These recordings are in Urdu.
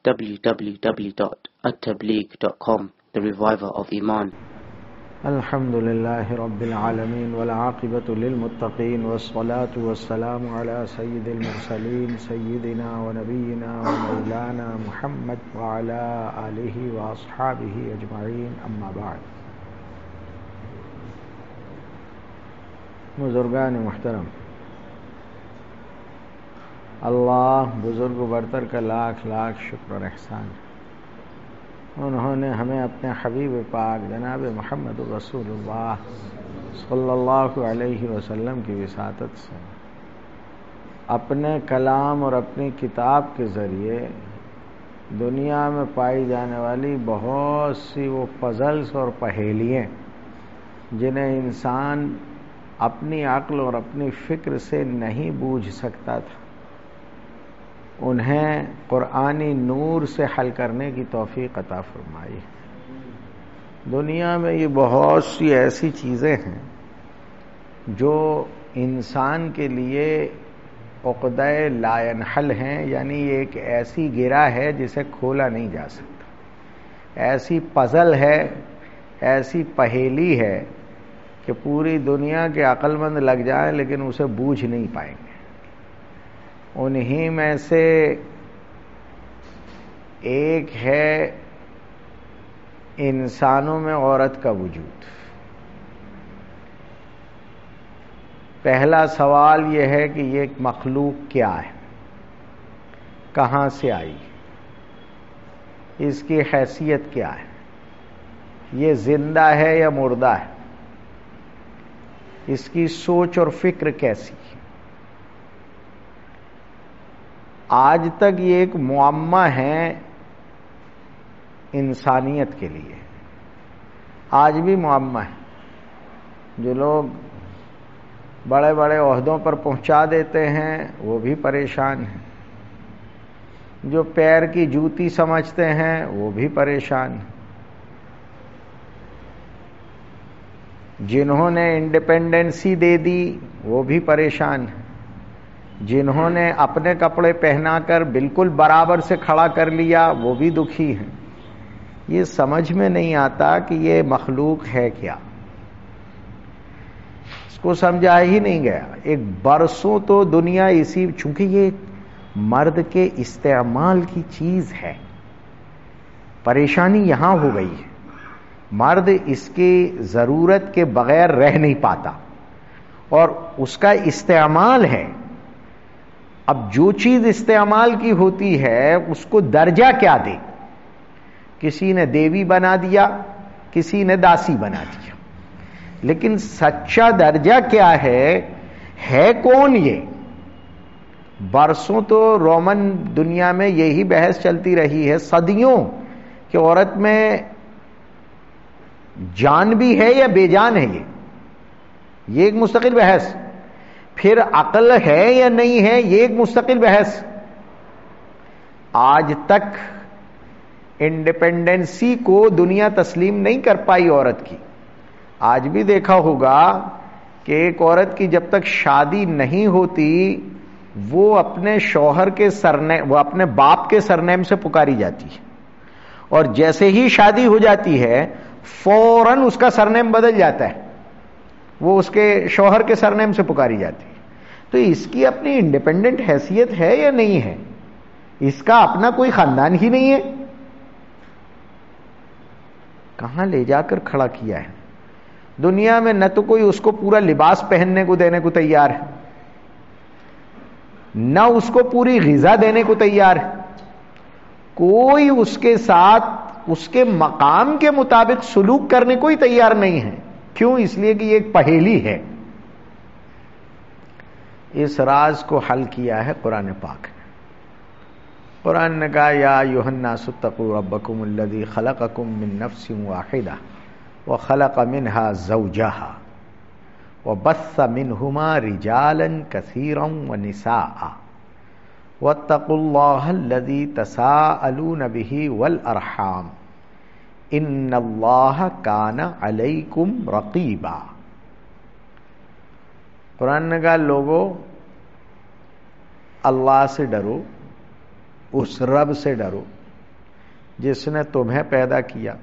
www.attableek.com, the reviver of Iman. الحمد لله رب العالمين والعاقبة للمتقين والصلاة والسلام على سيد المرسلين سيدنا ونبينا ومولانا محمد وعلى آله وأصحابه أجمعين أما بعد. بزرگان محترم، اللہ بزرگ و برتر کا لاکھ لاکھ شکر اور احسان. انہوں نے ہمیں اپنے حبیب پاک جناب محمد رسول اللہ صلی اللہ علیہ وسلم کی وساطت سے اپنے کلام اور اپنی کتاب کے ذریعے دنیا میں پائی جانے والی بہت سی وہ پزلز اور پہیلیاں جنہیں انسان اپنی عقل اور اپنی فکر سے نہیں بوجھ سکتا تھا، انہیں قرآنی نور سے حل کرنے کی توفیق عطا فرمائی. دنیا میں یہ بہت سی ایسی چیزیں ہیں جو انسان کے لیے عقدہ لا ينحل ہیں، یعنی یہ ایک ایسی گرہ ہے جسے کھولا نہیں جا سکتا، ایسی پزل ہے، ایسی پہیلی ہے کہ پوری دنیا کے عقل مند لگ جائیں لیکن اسے بوجھ نہیں پائیں گے. انہی میں سے ایک ہے انسانوں میں عورت کا وجود. پہلا سوال یہ ہے کہ یہ مخلوق کیا ہے، کہاں سے آئی، اس کی حیثیت کیا ہے، یہ زندہ ہے یا مردہ ہے، اس کی سوچ اور فکر کیسی ہے. آج تک یہ ایک معمہ ہے انسانیت کے لیے، آج بھی معمہ ہے. جو لوگ بڑے بڑے عہدوں پر پہنچا دیتے ہیں وہ بھی پریشان ہیں، جو پیر کی جوتی سمجھتے ہیں وہ بھی پریشان ہیں، جنہوں نے انڈیپینڈنسی دے دی وہ بھی پریشان ہیں، جنہوں نے اپنے کپڑے پہنا کر بالکل برابر سے کھڑا کر لیا وہ بھی دکھی ہیں. یہ سمجھ میں نہیں آتا کہ یہ مخلوق ہے کیا، اس کو سمجھا ہی نہیں گیا. ایک برسوں تو دنیا اسی، چونکہ یہ مرد کے استعمال کی چیز ہے، پریشانی یہاں ہو گئی ہے. مرد اس کی ضرورت کے بغیر رہ نہیں پاتا اور اس کا استعمال ہے. اب جو چیز استعمال کی ہوتی ہے اس کو درجہ کیا دے، کسی نے دیوی بنا دیا، کسی نے داسی بنا دیا، لیکن سچا درجہ کیا ہے کون یہ؟ برسوں تو رومن دنیا میں یہی بحث چلتی رہی ہے، صدیوں، کہ عورت میں جان بھی ہے یا بے جان ہے. یہ ایک مستقل بحث. پھر عقل ہے یا نہیں ہے، یہ ایک مستقل بحث. آج تک انڈیپینڈنسی کو دنیا تسلیم نہیں کر پائی عورت کی. آج بھی دیکھا ہوگا کہ ایک عورت کی جب تک شادی نہیں ہوتی وہ اپنے شوہر کے سرنیم، وہ اپنے باپ کے سرنیم سے پکاری جاتی ہے، اور جیسے ہی شادی ہو جاتی ہے فوراً اس کا سرنیم بدل جاتا ہے، وہ اس کے شوہر کے سرنیم سے پکاری جاتی ہے. تو اس کی اپنی انڈیپینڈنٹ حیثیت ہے یا نہیں ہے؟ اس کا اپنا کوئی خاندان ہی نہیں ہے. کہاں لے جا کر کھڑا کیا ہے؟ دنیا میں نہ تو کوئی اس کو پورا لباس پہننے کو دینے کو تیار ہے، نہ اس کو پوری غذا دینے کو تیار ہے، کوئی اس کے ساتھ اس کے مقام کے مطابق سلوک کرنے کو ہی تیار نہیں ہے. کیوں؟ اس لیے کہ یہ ایک پہیلی ہے. اس راز کو حل کیا ہے قرآن پاک نے. قرآن نے کہا یا ایھا الناس اتقوا ربکم الذی خلقکم من نفس واحدہ وخلق منها زوجہا وبث منہما رجالا کثیرا ونساء واتقوا اللہ الذی تساءلون بہ والارحام ان اللہ کان علیکم رقیبا. قرآن نے کہا لوگو اللہ سے ڈرو، اس رب سے ڈرو جس نے تمہیں پیدا کیا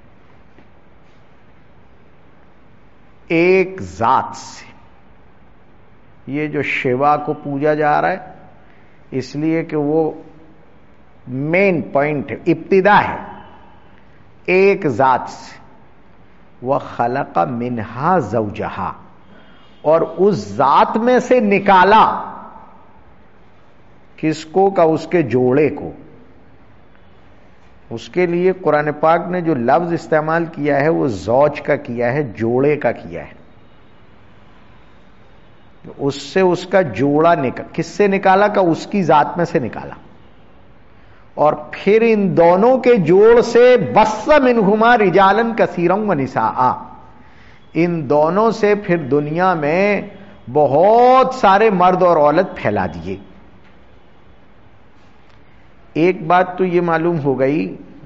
ایک ذات سے. یہ جو شیوا کو پوجا جا رہا ہے اس لیے کہ وہ مین پوائنٹ ہے, ابتدا ہے. ایک ذات سے. وَخَلَقَ مِنْهَا زَوْجَهَا, اور اس ذات میں سے نکالا کس کو کا اس کے جوڑے کو. اس کے لیے قرآن پاک نے جو لفظ استعمال کیا ہے وہ زوج کا کیا ہے, جوڑے کا کیا ہے. اس سے اس کا جوڑا کس سے نکالا کا اس کی ذات میں سے نکالا, اور پھر ان دونوں کے جوڑ سے بث منہما رجالا کثیرا ونساء, ان دونوں سے پھر دنیا میں بہت سارے مرد اور عورت پھیلا دیے. ایک بات تو یہ معلوم ہو گئی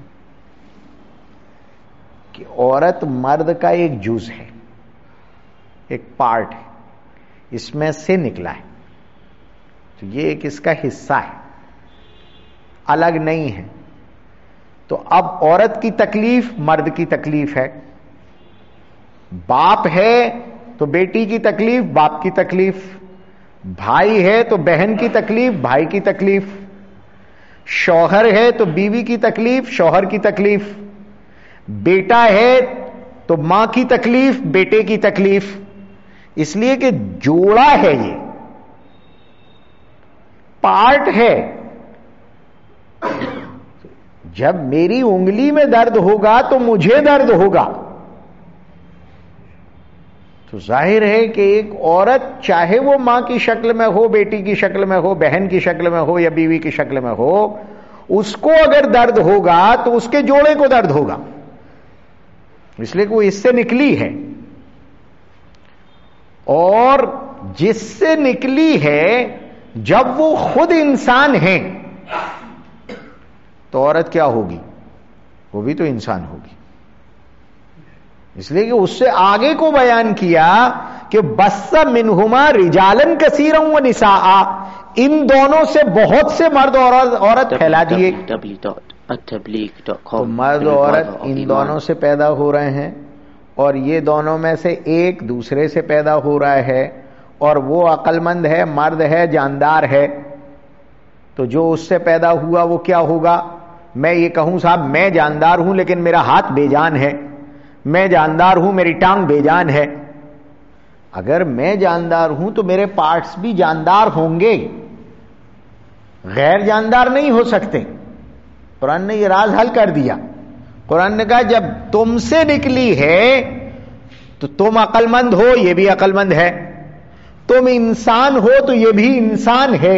کہ عورت مرد کا ایک جز ہے, ایک پارٹ ہے, اس میں سے نکلا ہے, تو یہ ایک اس کا حصہ ہے, الگ نہیں ہے. تو اب عورت کی تکلیف مرد کی تکلیف ہے, باپ ہے تو بیٹی کی تکلیف باپ کی تکلیف, بھائی ہے تو بہن کی تکلیف بھائی کی تکلیف, شوہر ہے تو بیوی کی تکلیف شوہر کی تکلیف, بیٹا ہے تو ماں کی تکلیف بیٹے کی تکلیف. اس لیے کہ جوڑا ہے, یہ پارٹ ہے. جب میری انگلی میں درد ہوگا تو مجھے درد ہوگا. تو ظاہر ہے کہ ایک عورت چاہے وہ ماں کی شکل میں ہو, بیٹی کی شکل میں ہو, بہن کی شکل میں ہو یا بیوی کی شکل میں ہو, اس کو اگر درد ہوگا تو اس کے جوڑے کو درد ہوگا, اس لیے کہ وہ اس سے نکلی ہے. اور جس سے نکلی ہے جب وہ خود انسان ہے تو عورت کیا ہوگی, وہ بھی تو انسان ہوگی. اس لیے کہ اس سے آگے کو بیان کیا کہ بث منہما رجالا کثیرا ونساء, ان دونوں سے بہت سے مرد اور عورت پھیلا دیے. تو مرد اور عورت ان دونوں سے پیدا ہو رہے ہیں, اور یہ دونوں میں سے ایک دوسرے سے پیدا ہو رہا ہے, اور وہ عقل مند ہے, مرد ہے, جاندار ہے. تو جو اس سے پیدا ہوا وہ کیا ہوگا, میں یہ کہوں صاحب میں جاندار ہوں لیکن میرا ہاتھ بے جان ہے, میں جاندار ہوں میری ٹانگ بے جان ہے. اگر میں جاندار ہوں تو میرے پارٹس بھی جاندار ہوں گے, غیر جاندار نہیں ہو سکتے. قرآن نے یہ راز حل کر دیا. قرآن نے کہا جب تم سے نکلی ہے تو تم عقل مند ہو, یہ بھی عقل مند ہے, تم انسان ہو تو یہ بھی انسان ہے.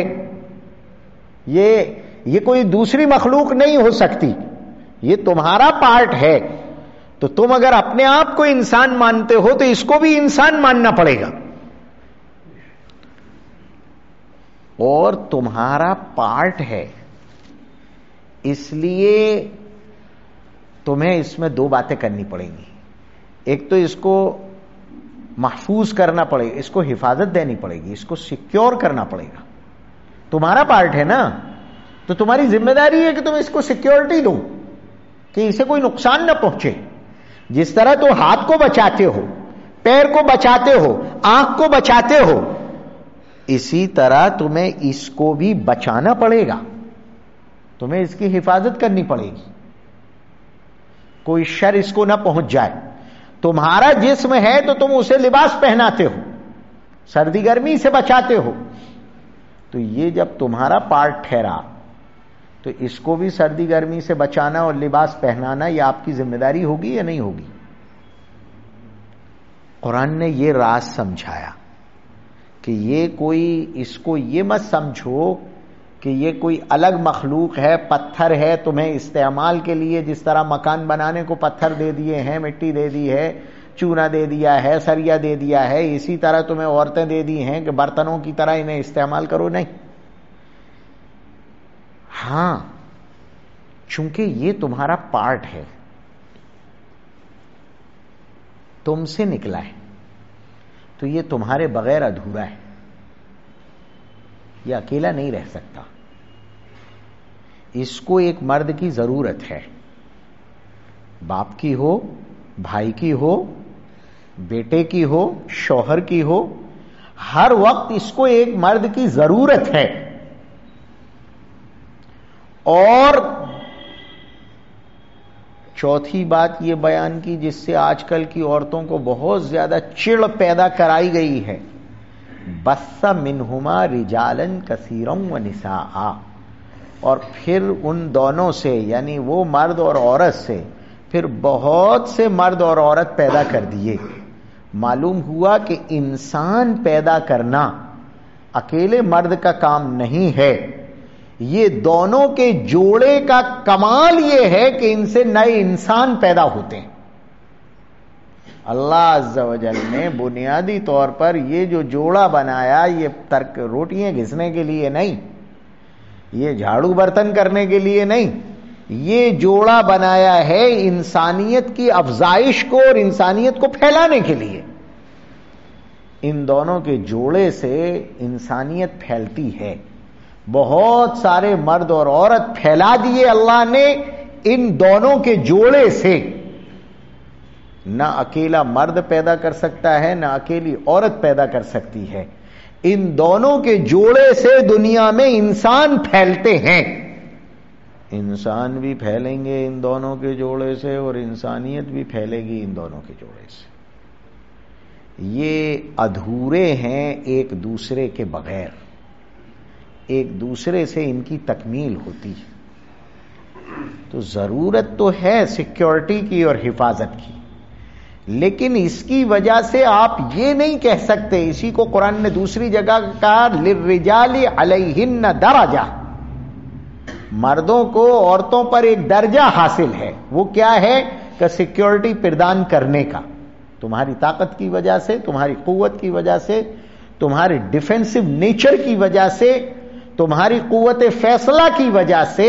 یہ کوئی دوسری مخلوق نہیں ہو سکتی, یہ تمہارا پارٹ ہے. تو تم اگر اپنے آپ کو انسان مانتے ہو تو اس کو بھی انسان ماننا پڑے گا, اور تمہارا پارٹ ہے. اس لیے تمہیں اس میں دو باتیں کرنی پڑیں گی. ایک تو اس کو محفوظ کرنا پڑے گا, اس کو حفاظت دینی پڑے گی, اس کو سیکیور کرنا پڑے گا. تمہارا پارٹ ہے نا, تو تمہاری ذمہ داری ہے کہ تم اس کو سیکیورٹی دو کہ اسے کوئی نقصان نہ پہنچے. جس طرح تو ہاتھ کو بچاتے ہو, پیر کو بچاتے ہو, آنکھ کو بچاتے ہو, اسی طرح تمہیں اس کو بھی بچانا پڑے گا, تمہیں اس کی حفاظت کرنی پڑے گی, کوئی شر اس کو نہ پہنچ جائے. تمہارا جسم ہے تو تم اسے لباس پہناتے ہو, سردی گرمی سے بچاتے ہو. تو یہ جب تمہارا پارٹ ٹھہرا تو اس کو بھی سردی گرمی سے بچانا اور لباس پہنانا یہ آپ کی ذمہ داری ہوگی یا نہیں ہوگی. قرآن نے یہ راز سمجھایا کہ یہ کوئی, اس کو یہ مت سمجھو کہ یہ کوئی الگ مخلوق ہے, پتھر ہے تمہیں استعمال کے لیے, جس طرح مکان بنانے کو پتھر دے دیے ہیں, مٹی دے دی ہے, چونا دے دیا ہے, سریا دے دیا ہے, اسی طرح تمہیں عورتیں دے دی ہیں کہ برتنوں کی طرح انہیں استعمال کرو. نہیں, ہاں چونکہ یہ تمہارا پارٹ ہے, تم سے نکلا ہے, تو یہ تمہارے بغیر ادھورا ہے, یہ اکیلا نہیں رہ سکتا. اس کو ایک مرد کی ضرورت ہے، باپ کی ہو، بھائی کی ہو، بیٹے کی ہو، شوہر کی ہو، ہر وقت اس کو ایک مرد کی ضرورت ہے. اور چوتھی بات یہ بیان کی جس سے آج کل کی عورتوں کو بہت زیادہ چڑ پیدا کرائی گئی ہے، بث منہما رجالا کثیرا ونساء، اور پھر ان دونوں سے یعنی وہ مرد اور عورت سے پھر بہت سے مرد اور عورت پیدا کر دیے. معلوم ہوا کہ انسان پیدا کرنا اکیلے مرد کا کام نہیں ہے، یہ دونوں کے جوڑے کا کمال یہ ہے کہ ان سے نئے انسان پیدا ہوتے ہیں. اللہ عز و جل نے بنیادی طور پر یہ جو جوڑا بنایا یہ ترک روٹیاں گھسنے کے لیے نہیں، یہ جھاڑو برتن کرنے کے لیے نہیں، یہ جوڑا بنایا ہے انسانیت کی افزائش کو اور انسانیت کو پھیلانے کے لیے. ان دونوں کے جوڑے سے انسانیت پھیلتی ہے. بہت سارے مرد اور عورت پھیلا دیے اللہ نے ان دونوں کے جوڑے سے. نہ اکیلا مرد پیدا کر سکتا ہے نہ اکیلی عورت پیدا کر سکتی ہے. ان دونوں کے جوڑے سے دنیا میں انسان پھیلتے ہیں. انسان بھی پھیلیں گے ان دونوں کے جوڑے سے اور انسانیت بھی پھیلے گی ان دونوں کے جوڑے سے. یہ ادھورے ہیں ایک دوسرے کے بغیر، ایک دوسرے سے ان کی تکمیل ہوتی ہے. تو ضرورت تو ہے سیکیورٹی کی اور حفاظت کی، لیکن اس کی وجہ سے آپ یہ نہیں کہہ سکتے. اسی کو قرآن نے دوسری جگہ کہا للرجال علیہن درجہ، مردوں کو عورتوں پر ایک درجہ حاصل ہے. وہ کیا ہے کہ سیکیورٹی پردان کرنے کا، تمہاری طاقت کی وجہ سے، تمہاری قوت کی وجہ سے، تمہارے ڈیفینسو نیچر کی وجہ سے، تمہاری قوت فیصلہ کی وجہ سے.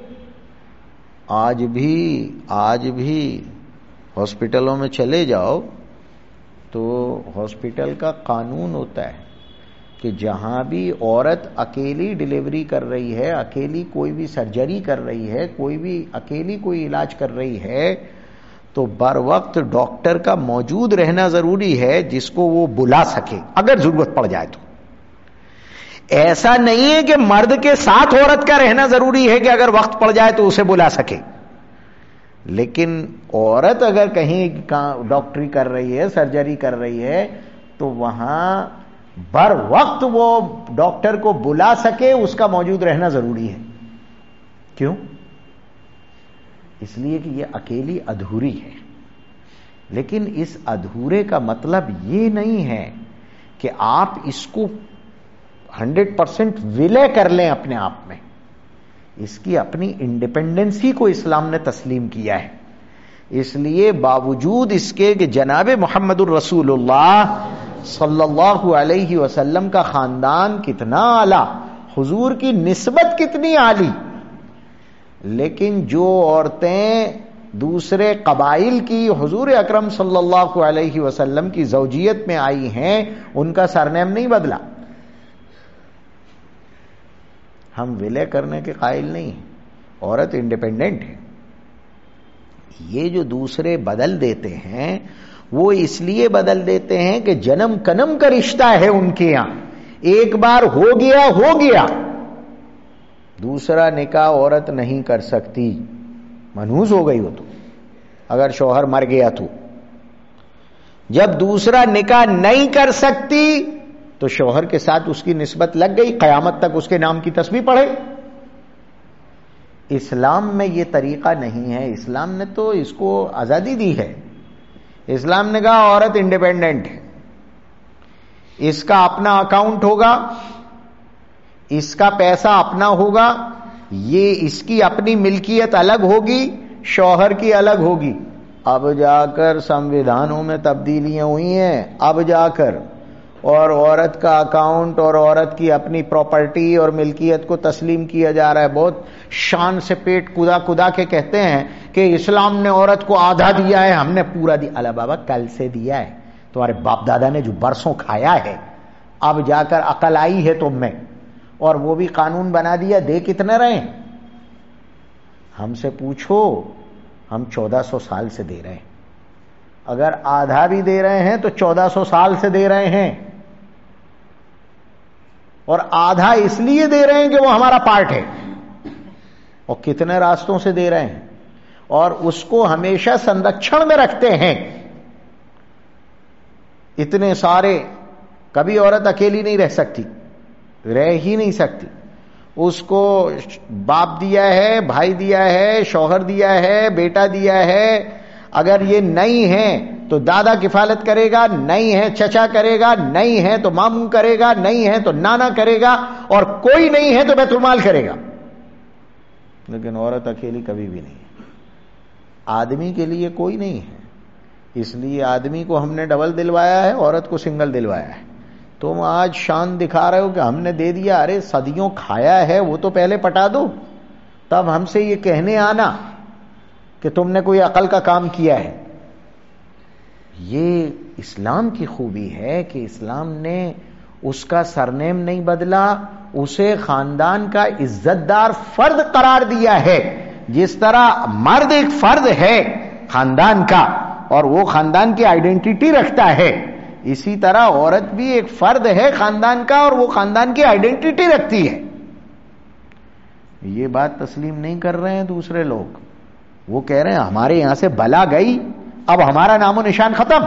آج بھی ہاسپٹلوں میں چلے جاؤ تو ہاسپٹل کا قانون ہوتا ہے کہ جہاں بھی عورت اکیلی ڈلیوری کر رہی ہے، اکیلی کوئی بھی سرجری کر رہی ہے، کوئی بھی اکیلی کوئی علاج کر رہی ہے، تو بر وقت ڈاکٹر کا موجود رہنا ضروری ہے جس کو وہ بلا سکے اگر ضرورت پڑ جائے تو. ایسا نہیں ہے کہ مرد کے ساتھ عورت کا رہنا ضروری ہے کہ اگر وقت پڑ جائے تو اسے بلا سکے. لیکن عورت اگر کہیں ڈاکٹری کر رہی ہے، سرجری کر رہی ہے، تو وہاں بر وقت وہ ڈاکٹر کو بلا سکے، اس کا موجود رہنا ضروری ہے. کیوں؟ اس لیے کہ یہ اکیلی ادھوری ہے. لیکن اس ادھورے کا مطلب یہ نہیں ہے کہ آپ اس کو 100% ولے کر لیں اپنے آپ میں. اس کی اپنی انڈیپینڈنسی کو اسلام نے تسلیم کیا ہے. اس لیے باوجود اس کے کہ جناب محمد الرسول اللہ صلی اللہ علیہ وسلم کا خاندان کتنا اعلیٰ، حضور کی نسبت کتنی عالی، لیکن جو عورتیں دوسرے قبائل کی حضور اکرم صلی اللہ علیہ وسلم کی زوجیت میں آئی ہیں ان کا سرنیم نہیں بدلا. ہم ولے کرنے کے قائل نہیں ہیں، عورت انڈیپینڈنٹ ہے. یہ جو دوسرے بدل دیتے ہیں وہ اس لیے بدل دیتے ہیں کہ جنم کنم کا رشتہ ہے ان کے یہاں، ایک بار ہو گیا. دوسرا نکاح عورت نہیں کر سکتی، منحوس ہو گئی ہو تو، اگر شوہر مر گیا تو. جب دوسرا نکاح نہیں کر سکتی تو شوہر کے ساتھ اس کی نسبت لگ گئی، قیامت تک اس کے نام کی تسبیح پڑھے. اسلام میں یہ طریقہ نہیں ہے. اسلام نے تو اس کو آزادی دی ہے. اسلام نے کہا عورت انڈیپینڈنٹ ہے، اس کا اپنا اکاؤنٹ ہوگا، اس کا پیسہ اپنا ہوگا، یہ اس کی اپنی ملکیت الگ ہوگی، شوہر کی الگ ہوگی. اب جا کر سمویدھانوں میں تبدیلیاں ہوئی ہیں، اب جا کر، اور عورت کا اکاؤنٹ اور عورت کی اپنی پراپرٹی اور ملکیت کو تسلیم کیا جا رہا ہے. بہت شان سے پیٹ کدا کے کہتے ہیں کہ اسلام نے عورت کو آدھا دیا ہے، ہم نے پورا دیا. اللہ بابا کل سے دیا ہے، تمہارے باپ دادا نے جو برسوں کھایا ہے، اب جا کر عقل آئی ہے تم میں، اور وہ بھی قانون بنا دیا، دے کتنے رہے. ہم سے پوچھو، ہم 1400 سال سے دے رہے ہیں. اگر آدھا بھی دے رہے ہیں تو 1400 سال سے دے رہے ہیں، اور آدھا اس لیے دے رہے ہیں کہ وہ ہمارا پارٹ ہے. اور کتنے راستوں سے دے رہے ہیں، اور اس کو ہمیشہ سنرکشن میں رکھتے ہیں. اتنے سارے، کبھی عورت اکیلی نہیں رہ سکتی، رہ ہی نہیں سکتی. اس کو باپ دیا ہے، بھائی دیا ہے، شوہر دیا ہے، بیٹا دیا ہے. اگر یہ نہیں ہے تو دادا کفالت کرے گا، نہیں ہے چچا کرے گا، نہیں ہے تو ماموں کرے گا، نہیں ہے تو نانا کرے گا، اور کوئی نہیں ہے تو بیت المال کرے گا. لیکن عورت اکیلی کبھی بھی نہیں ہے. آدمی کے لیے کوئی نہیں ہے. اس لیے آدمی کو ہم نے ڈبل دلوایا ہے، عورت کو سنگل دلوایا ہے. تم آج شان دکھا رہے ہو کہ ہم نے دے دیا، ارے صدیوں کھایا ہے وہ تو پہلے پٹا دو، تب ہم سے یہ کہنے آنا کہ تم نے کوئی عقل کا کام کیا ہے. یہ اسلام کی خوبی ہے کہ اسلام نے اس کا سرنیم نہیں بدلا، اسے خاندان کا عزت دار فرد قرار دیا ہے. جس طرح مرد ایک فرد ہے خاندان کا اور وہ خاندان کی آئیڈینٹی رکھتا ہے، اسی طرح عورت بھی ایک فرد ہے خاندان کا اور وہ خاندان کی آئیڈینٹی رکھتی ہے. یہ بات تسلیم نہیں کر رہے ہیں دوسرے لوگ. وہ کہہ رہے ہیں ہمارے یہاں سے بلا گئی، اب ہمارا نام و نشان ختم.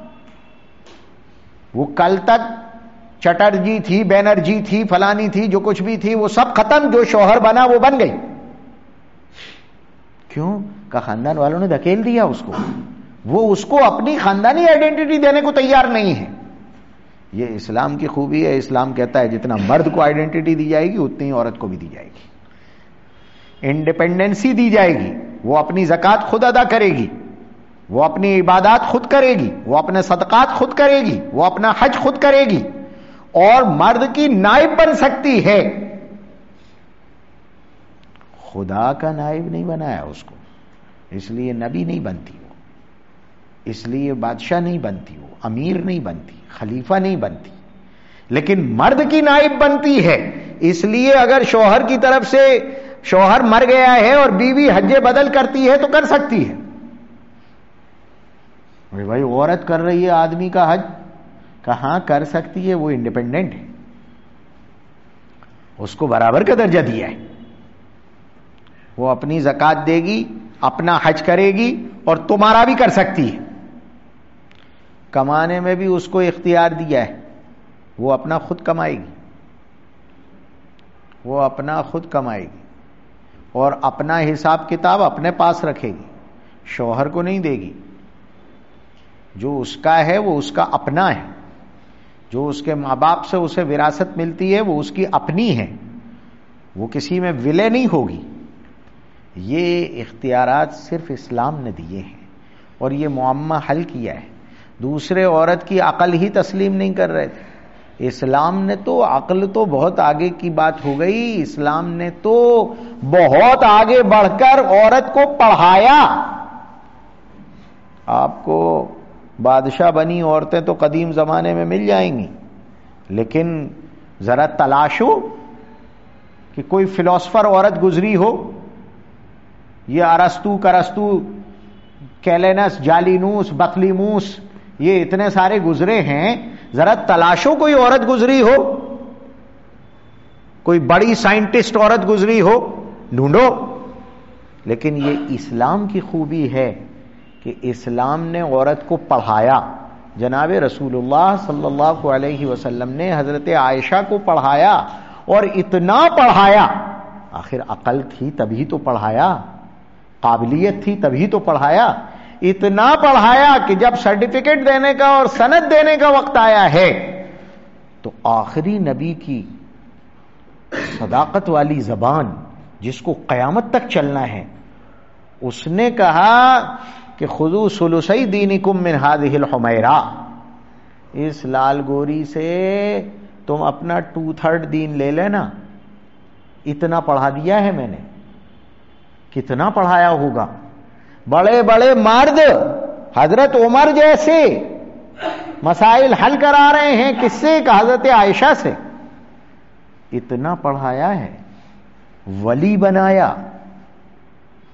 وہ کل تک چٹرجی تھی، بینرجی تھی، فلانی تھی، جو کچھ بھی تھی وہ سب ختم. جو شوہر بنا وہ بن گئی. کیوں؟ کہ خاندان والوں نے دھکیل دیا اس کو. وہ اس کو اپنی خاندانی آئیڈینٹی دینے کو تیار نہیں ہے. یہ اسلام کی خوبی ہے. اسلام کہتا ہے جتنا مرد کو آئیڈینٹی دی جائے گی اتنی ہی عورت کو بھی دی جائے گی. انڈیپینڈنسی دی جائے گی. وہ اپنی زکوٰۃ خود ادا کرے گی، وہ اپنی عبادات خود کرے گی، وہ اپنے صدقات خود کرے گی، وہ اپنا حج خود کرے گی، اور مرد کی نائب بن سکتی ہے. خدا کا نائب نہیں بنایا اس کو، اس لیے نبی نہیں بنتی وہ، اس لیے بادشاہ نہیں بنتی وہ، امیر نہیں بنتی، خلیفہ نہیں بنتی، لیکن مرد کی نائب بنتی ہے. اس لیے اگر شوہر کی طرف سے شوہر مر گیا ہے اور بیوی حج بدل کرتی ہے تو کر سکتی ہے. بھائی عورت کر رہی ہے آدمی کا حج، کہاں کر سکتی ہے؟ وہ انڈیپینڈنٹ ہے، اس کو برابر کا درجہ دیا ہے. وہ اپنی زکوٰۃ دے گی، اپنا حج کرے گی، اور تمہارا بھی کر سکتی ہے. کمانے میں بھی اس کو اختیار دیا ہے. وہ اپنا خود کمائے گی، وہ اپنا خود کمائے گی، اور اپنا حساب کتاب اپنے پاس رکھے گی، شوہر کو نہیں دے گی. جو اس کا ہے وہ اس کا اپنا ہے. جو اس کے ماں باپ سے اسے وراثت ملتی ہے وہ اس کی اپنی ہے، وہ کسی میں ولے نہیں ہوگی. یہ اختیارات صرف اسلام نے دیے ہیں، اور یہ معمہ حل کیا ہے. دوسرے عورت کی عقل ہی تسلیم نہیں کر رہے تھے. اسلام نے تو عقل تو بہت آگے کی بات ہو گئی. اسلام نے تو بہت آگے بڑھ کر عورت کو پڑھایا. آپ کو بادشاہ بنی عورتیں تو قدیم زمانے میں مل جائیں گی، لیکن ذرا تلاشو کہ کوئی فلاسفر عورت گزری ہو. یہ ارسطو، کرسطو، کیلینس، جالینوس، بطلیموس، یہ اتنے سارے گزرے ہیں. ذرا تلاشو کوئی عورت گزری ہو، کوئی بڑی سائنٹسٹ عورت گزری ہو، ڈھونڈو. لیکن یہ اسلام کی خوبی ہے کہ اسلام نے عورت کو پڑھایا. جناب رسول اللہ صلی اللہ علیہ وسلم نے حضرت عائشہ کو پڑھایا، اور اتنا پڑھایا. آخر عقل تھی تبھی تو پڑھایا، قابلیت تھی تبھی تو پڑھایا. اتنا پڑھایا کہ جب سرٹیفکیٹ دینے کا اور سند دینے کا وقت آیا ہے تو آخری نبی کی صداقت والی زبان جس کو قیامت تک چلنا ہے، اس نے کہا کہ خذوا ثلثی دینکم من هذه الحمیرہ، اس لال گوری سے تم اپنا 2/3 دین لے لینا. اتنا پڑھا دیا ہے میں نے. کتنا پڑھایا ہوگا؟ بڑے بڑے مرد حضرت عمر جیسے مسائل حل کرا رہے ہیں کس سے؟ کہ حضرت عائشہ سے. اتنا پڑھایا ہے، ولی بنایا.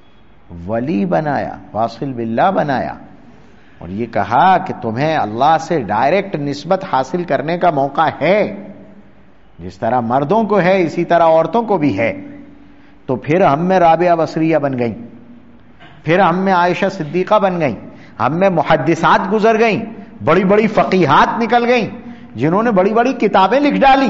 ولی بنایا، واصل باللہ بنایا، اور یہ کہا کہ تمہیں اللہ سے ڈائریکٹ نسبت حاصل کرنے کا موقع ہے، جس طرح مردوں کو ہے اسی طرح عورتوں کو بھی ہے۔ تو پھر ہم میں رابعہ بصریہ بن گئیں، پھر ہم میں عائشہ صدیقہ بن گئیں، ہم میں محدثات گزر گئیں، بڑی بڑی فقیہات نکل گئیں جنہوں نے بڑی بڑی کتابیں لکھ ڈالی۔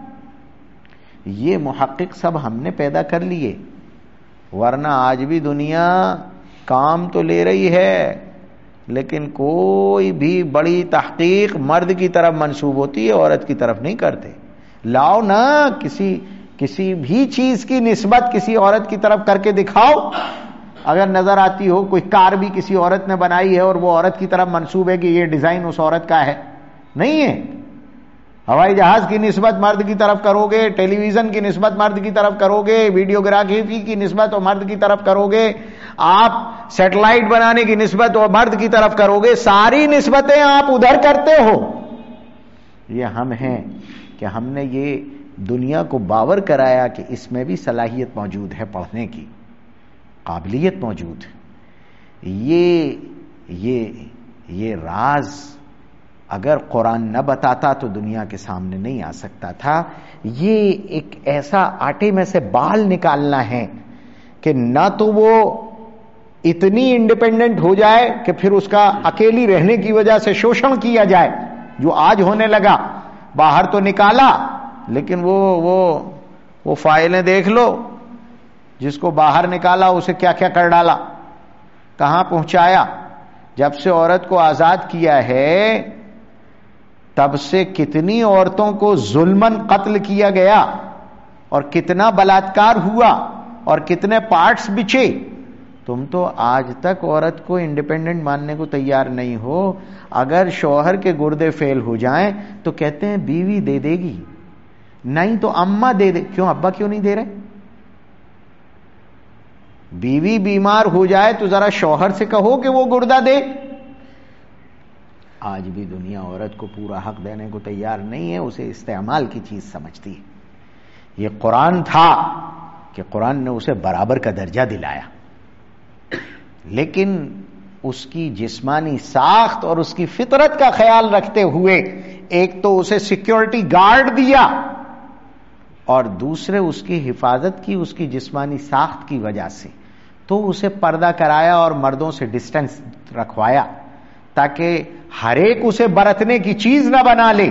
یہ محقق سب ہم نے پیدا کر لیے، ورنہ آج بھی دنیا کام تو لے رہی ہے لیکن کوئی بھی بڑی تحقیق مرد کی طرف منسوب ہوتی ہے، عورت کی طرف نہیں کرتے۔ لاؤ نا کسی بھی چیز کی نسبت کسی عورت کی طرف کر کے دکھاؤ، اگر نظر آتی ہو کوئی کار بھی کسی عورت نے بنائی ہے اور وہ عورت کی طرف منسوب ہے کہ یہ ڈیزائن اس عورت کا ہے، نہیں ہے۔ ہوائی جہاز کی نسبت مرد کی طرف کرو گے، ٹیلی ویژن کی نسبت مرد کی طرف کرو گے، ویڈیوگرافی کی نسبت اور مرد کی طرف کرو گے، آپ سیٹلائٹ بنانے کی نسبت اور مرد کی طرف کرو گے، ساری نسبتیں آپ ادھر کرتے ہو۔ یہ ہم ہیں کہ ہم نے یہ دنیا کو باور کرایا کہ اس میں بھی صلاحیت موجود ہے، پڑھنے کی قابلیت موجود ہے۔ یہ راز اگر قرآن نہ بتاتا تو دنیا کے سامنے نہیں آ سکتا تھا۔ یہ ایک ایسا آٹے میں سے بال نکالنا ہے کہ نہ تو وہ اتنی انڈیپینڈنٹ ہو جائے کہ پھر اس کا اکیلی رہنے کی وجہ سے شوشن کیا جائے، جو آج ہونے لگا۔ باہر تو نکالا لیکن وہ فائلیں دیکھ لو، جس کو باہر نکالا اسے کیا کیا کر ڈالا، کہاں پہنچایا۔ جب سے عورت کو آزاد کیا ہے تب سے کتنی عورتوں کو ظلماً قتل کیا گیا اور کتنا بلاತ್کار ہوا اور کتنے پارٹس بچے۔ تم تو آج تک عورت کو انڈیپینڈنٹ ماننے کو تیار نہیں ہو۔ اگر شوہر کے گردے فیل ہو جائیں تو کہتے ہیں بیوی دے دے گی، نہیں تو اماں دے دے۔ کیوں ابا کیوں نہیں دے رہے؟ بیوی بیمار ہو جائے تو ذرا شوہر سے کہو کہ وہ گردہ دے۔ آج بھی دنیا عورت کو پورا حق دینے کو تیار نہیں ہے، اسے استعمال کی چیز سمجھتی ہے۔ یہ قرآن تھا کہ قرآن نے اسے برابر کا درجہ دلایا، لیکن اس کی جسمانی ساخت اور اس کی فطرت کا خیال رکھتے ہوئے ایک تو اسے سیکیورٹی گارڈ دیا اور دوسرے اس کی حفاظت کی، اس کی جسمانی ساخت کی وجہ سے تو اسے پردہ کرایا اور مردوں سے ڈسٹینس رکھوایا تاکہ ہر ایک اسے برتنے کی چیز نہ بنا لے۔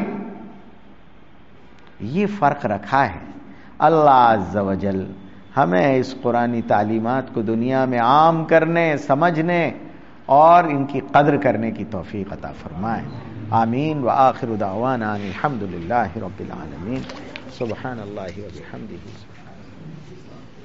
یہ فرق رکھا ہے۔ اللہ عز و جل ہمیں اس قرآنی تعلیمات کو دنیا میں عام کرنے، سمجھنے اور ان کی قدر کرنے کی توفیق عطا فرمائے۔ آمین۔ وآخر دعوانا الحمد للہ رب العالمین۔ سبحان اللہ و بحمدہ۔